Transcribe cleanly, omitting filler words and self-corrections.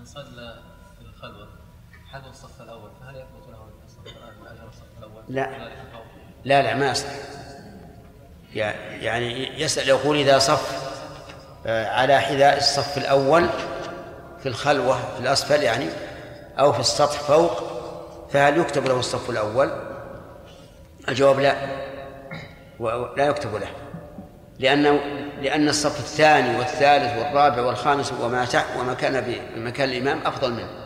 من صلى في الخلوة حذو الصف الأول فهل يثبت له الأجر الصف الأول؟ لا ما يصح. يعني يسأل يقول إذا صف على حذاء الصف الأول في الخلوة في الأسفل يعني أو في السطح فوق فهل يكتب له الصف الأول؟ الجواب لا يكتب له، لأن الصف الثاني والثالث والرابع والخامس وما كان بمكان الإمام أفضل منه.